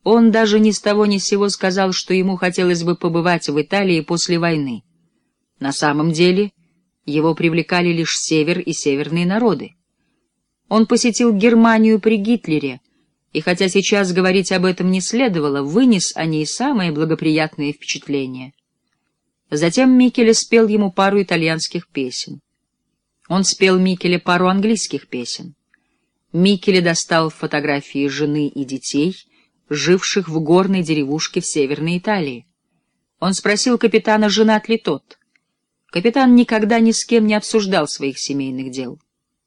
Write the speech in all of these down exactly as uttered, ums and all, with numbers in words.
Он даже ни с того ни с сего сказал, что ему хотелось бы побывать в Италии после войны. На самом деле его привлекали лишь север и северные народы. Он посетил Германию при Гитлере, и хотя сейчас говорить об этом не следовало, вынес о ней самые благоприятные впечатления. Затем Микеле спел ему пару итальянских песен. Он спел Микеле пару английских песен. Микеле достал фотографии жены и детей, живших в горной деревушке в Северной Италии. Он спросил капитана, женат ли тот. Капитан никогда ни с кем не обсуждал своих семейных дел.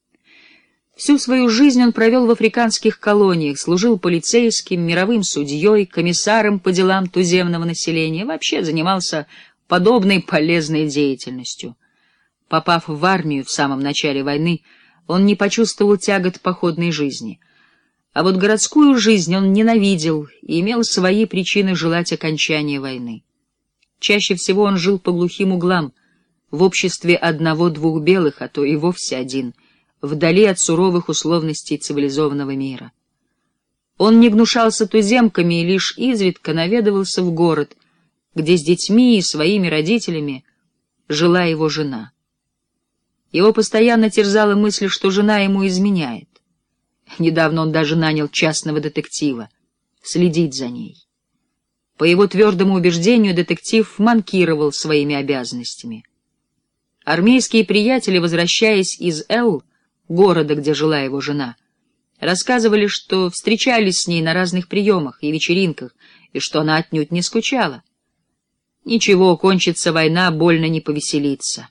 Всю свою жизнь он провел в африканских колониях, служил полицейским, мировым судьей, комиссаром по делам туземного населения, вообще занимался подобной полезной деятельностью. Попав в армию в самом начале войны, он не почувствовал тягот походной жизни. А вот городскую жизнь он ненавидел и имел свои причины желать окончания войны. Чаще всего он жил по глухим углам, в обществе одного-двух белых, а то и вовсе один, вдали от суровых условностей цивилизованного мира. Он не гнушался туземками и лишь изредка наведывался в город, где с детьми и своими родителями жила его жена. Его постоянно терзала мысль, что жена ему изменяет. Недавно он даже нанял частного детектива следить за ней. По его твердому убеждению, детектив манкировал своими обязанностями. Армейские приятели, возвращаясь из Эл, города, где жила его жена, рассказывали, что встречались с ней на разных приемах и вечеринках, и что она отнюдь не скучала. Ничего, кончится война, больно не повеселиться.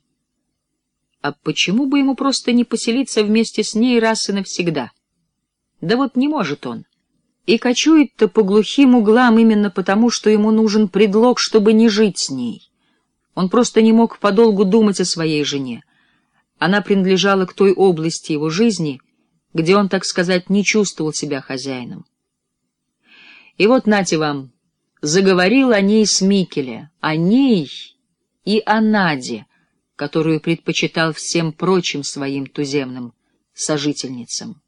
А почему бы ему просто не поселиться вместе с ней раз и навсегда? Да вот не может он. И кочует-то по глухим углам именно потому, что ему нужен предлог, чтобы не жить с ней. Он просто не мог подолгу думать о своей жене. Она принадлежала к той области его жизни, где он, так сказать, не чувствовал себя хозяином. И вот, нате вам, заговорил о ней с Микеле, о ней и о Наде, которую предпочитал всем прочим своим туземным сожительницам.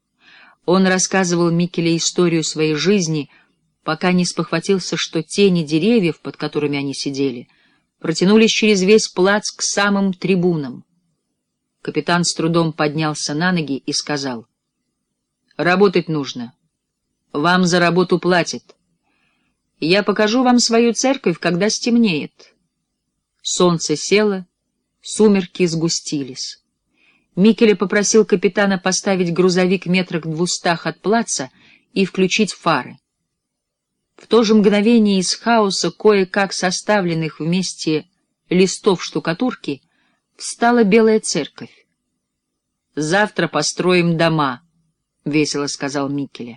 Он рассказывал Микеле историю своей жизни, пока не спохватился, что тени деревьев, под которыми они сидели, протянулись через весь плац к самым трибунам. Капитан с трудом поднялся на ноги и сказал: «Работать нужно. Вам за работу платят. Я покажу вам свою церковь, когда стемнеет». Солнце село, сумерки сгустились. Микеле попросил капитана поставить грузовик метрах двустах от плаца и включить фары. В то же мгновение из хаоса кое-как составленных вместе листов штукатурки встала белая церковь. «Завтра построим дома», — весело сказал Микеле.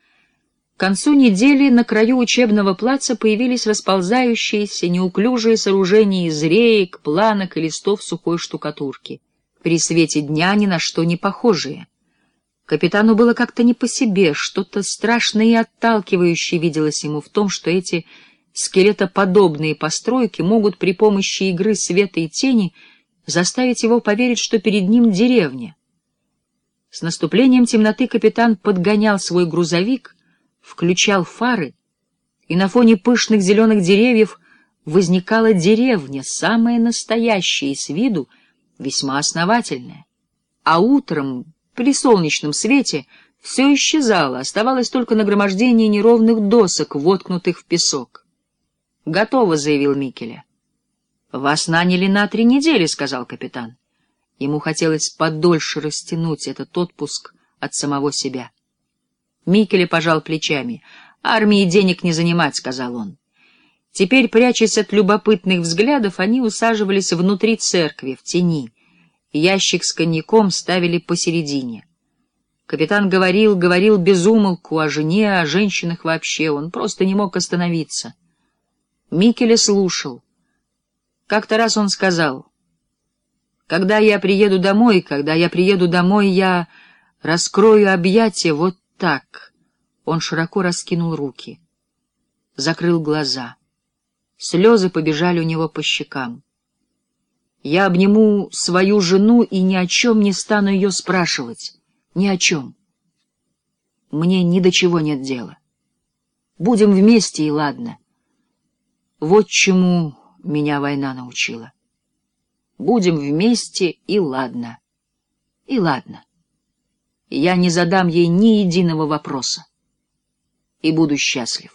К концу недели на краю учебного плаца появились расползающиеся неуклюжие сооружения из реек, планок и листов сухой штукатурки, при свете дня ни на что не похожие. Капитану было как-то не по себе, что-то страшное и отталкивающее виделось ему в том, что эти скелетоподобные постройки могут при помощи игры света и тени заставить его поверить, что перед ним деревня. С наступлением темноты капитан подгонял свой грузовик, включал фары, и на фоне пышных зеленых деревьев возникала деревня, самая настоящая и с виду весьма основательная. А утром, при солнечном свете, все исчезало, оставалось только нагромождение неровных досок, воткнутых в песок. «Готово», — заявил Микеле. «Вас наняли на три недели», — сказал капитан. Ему хотелось подольше растянуть этот отпуск от самого себя. Микеле пожал плечами. «Армии денег не занимать», — сказал он. Теперь, прячась от любопытных взглядов, они усаживались внутри церкви, в тени. Ящик с коньяком ставили посередине. Капитан говорил, говорил без умолку о жене, о женщинах вообще. Он просто не мог остановиться. Микеле слушал. Как-то раз он сказал: «Когда я приеду домой, когда я приеду домой, я раскрою объятия вот так». Он широко раскинул руки, закрыл глаза. Слезы побежали у него по щекам. «Я обниму свою жену и ни о чем не стану ее спрашивать. Ни о чем. Мне ни до чего нет дела. Будем вместе, и ладно. Вот чему меня война научила. Будем вместе, и ладно. И ладно. Я не задам ей ни единого вопроса. И буду счастлив.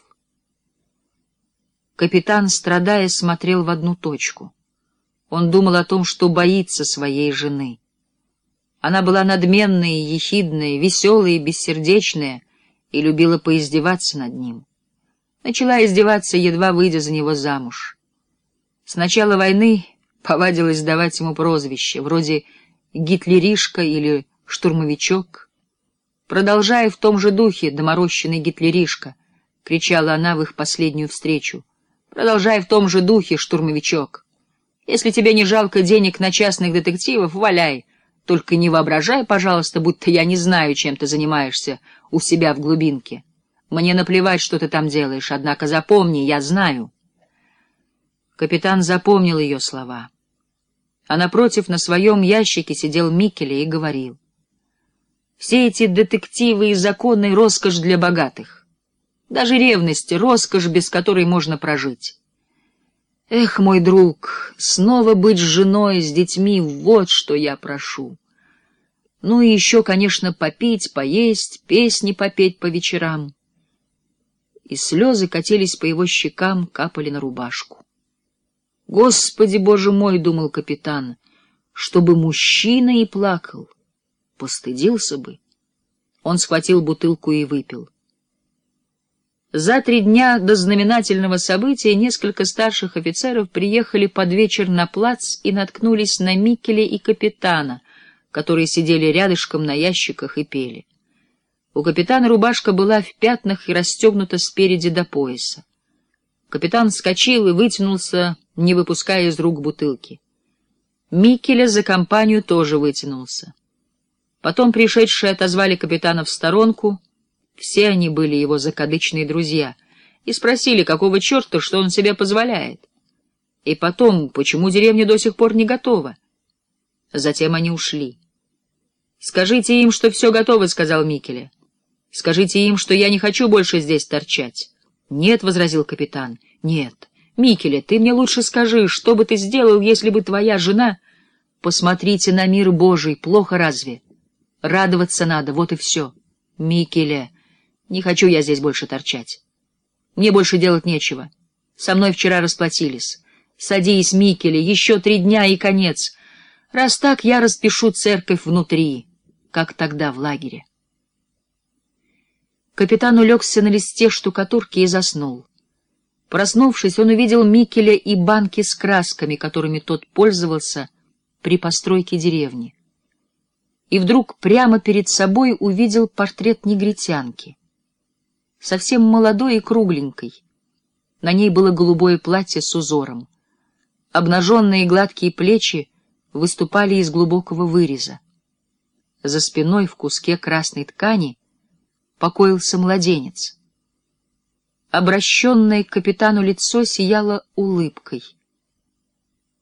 Капитан, страдая, смотрел в одну точку. Он думал о том, что боится своей жены. Она была надменная, ехидная, веселая и бессердечная, и любила поиздеваться над ним. Начала издеваться, едва выйдя за него замуж. С начала войны повадилась давать ему прозвища, вроде «гитлеришка» или «штурмовичок». «Продолжая в том же духе, доморощенный гитлеришка», — кричала она в их последнюю встречу. «Продолжай в том же духе, штурмовичок. Если тебе не жалко денег на частных детективов, валяй. Только не воображай, пожалуйста, будто я не знаю, чем ты занимаешься у себя в глубинке. Мне наплевать, что ты там делаешь, однако запомни, я знаю». Капитан запомнил ее слова. А напротив, на своем ящике сидел Микеле и говорил: «Все эти детективы и законы — роскошь для богатых. Даже ревность — роскошь, без которой можно прожить. Эх, мой друг, снова быть с женой, с детьми — вот что я прошу. Ну и еще, конечно, попить, поесть, песни попеть по вечерам». И слезы катились по его щекам, капали на рубашку. «Господи, Боже мой!» — думал капитан, — «чтобы мужчина и плакал, постыдился бы». Он схватил бутылку и выпил. За три дня до знаменательного события несколько старших офицеров приехали под вечер на плац и наткнулись на Микеле и капитана, которые сидели рядышком на ящиках и пели. У капитана рубашка была в пятнах и расстегнута спереди до пояса. Капитан вскочил и вытянулся, не выпуская из рук бутылки. Микеле за компанию тоже вытянулся. Потом пришедшие отозвали капитана в сторонку, все они были его закадычные друзья, и спросили, какого черта, что он себе позволяет. И потом, почему деревня до сих пор не готова. Затем они ушли. «Скажите им, что все готово», — сказал Микеле. «Скажите им, что я не хочу больше здесь торчать». «Нет», — возразил капитан, — «нет. Микеле, ты мне лучше скажи, что бы ты сделал, если бы твоя жена...» «Посмотрите на мир Божий, плохо разве? Радоваться надо, вот и все. Микеле, не хочу я здесь больше торчать. Мне больше делать нечего. Со мной вчера расплатились. Садись, Микеле, еще три дня и конец. Раз так, я распишу церковь внутри, как тогда в лагере». Капитан улегся на листе штукатурки и заснул. Проснувшись, он увидел Микеле и банки с красками, которыми тот пользовался при постройке деревни. И вдруг прямо перед собой увидел портрет негритянки. Совсем молодой и кругленькой. На ней было голубое платье с узором. Обнаженные гладкие плечи выступали из глубокого выреза. За спиной в куске красной ткани покоился младенец. Обращенное к капитану лицо сияло улыбкой.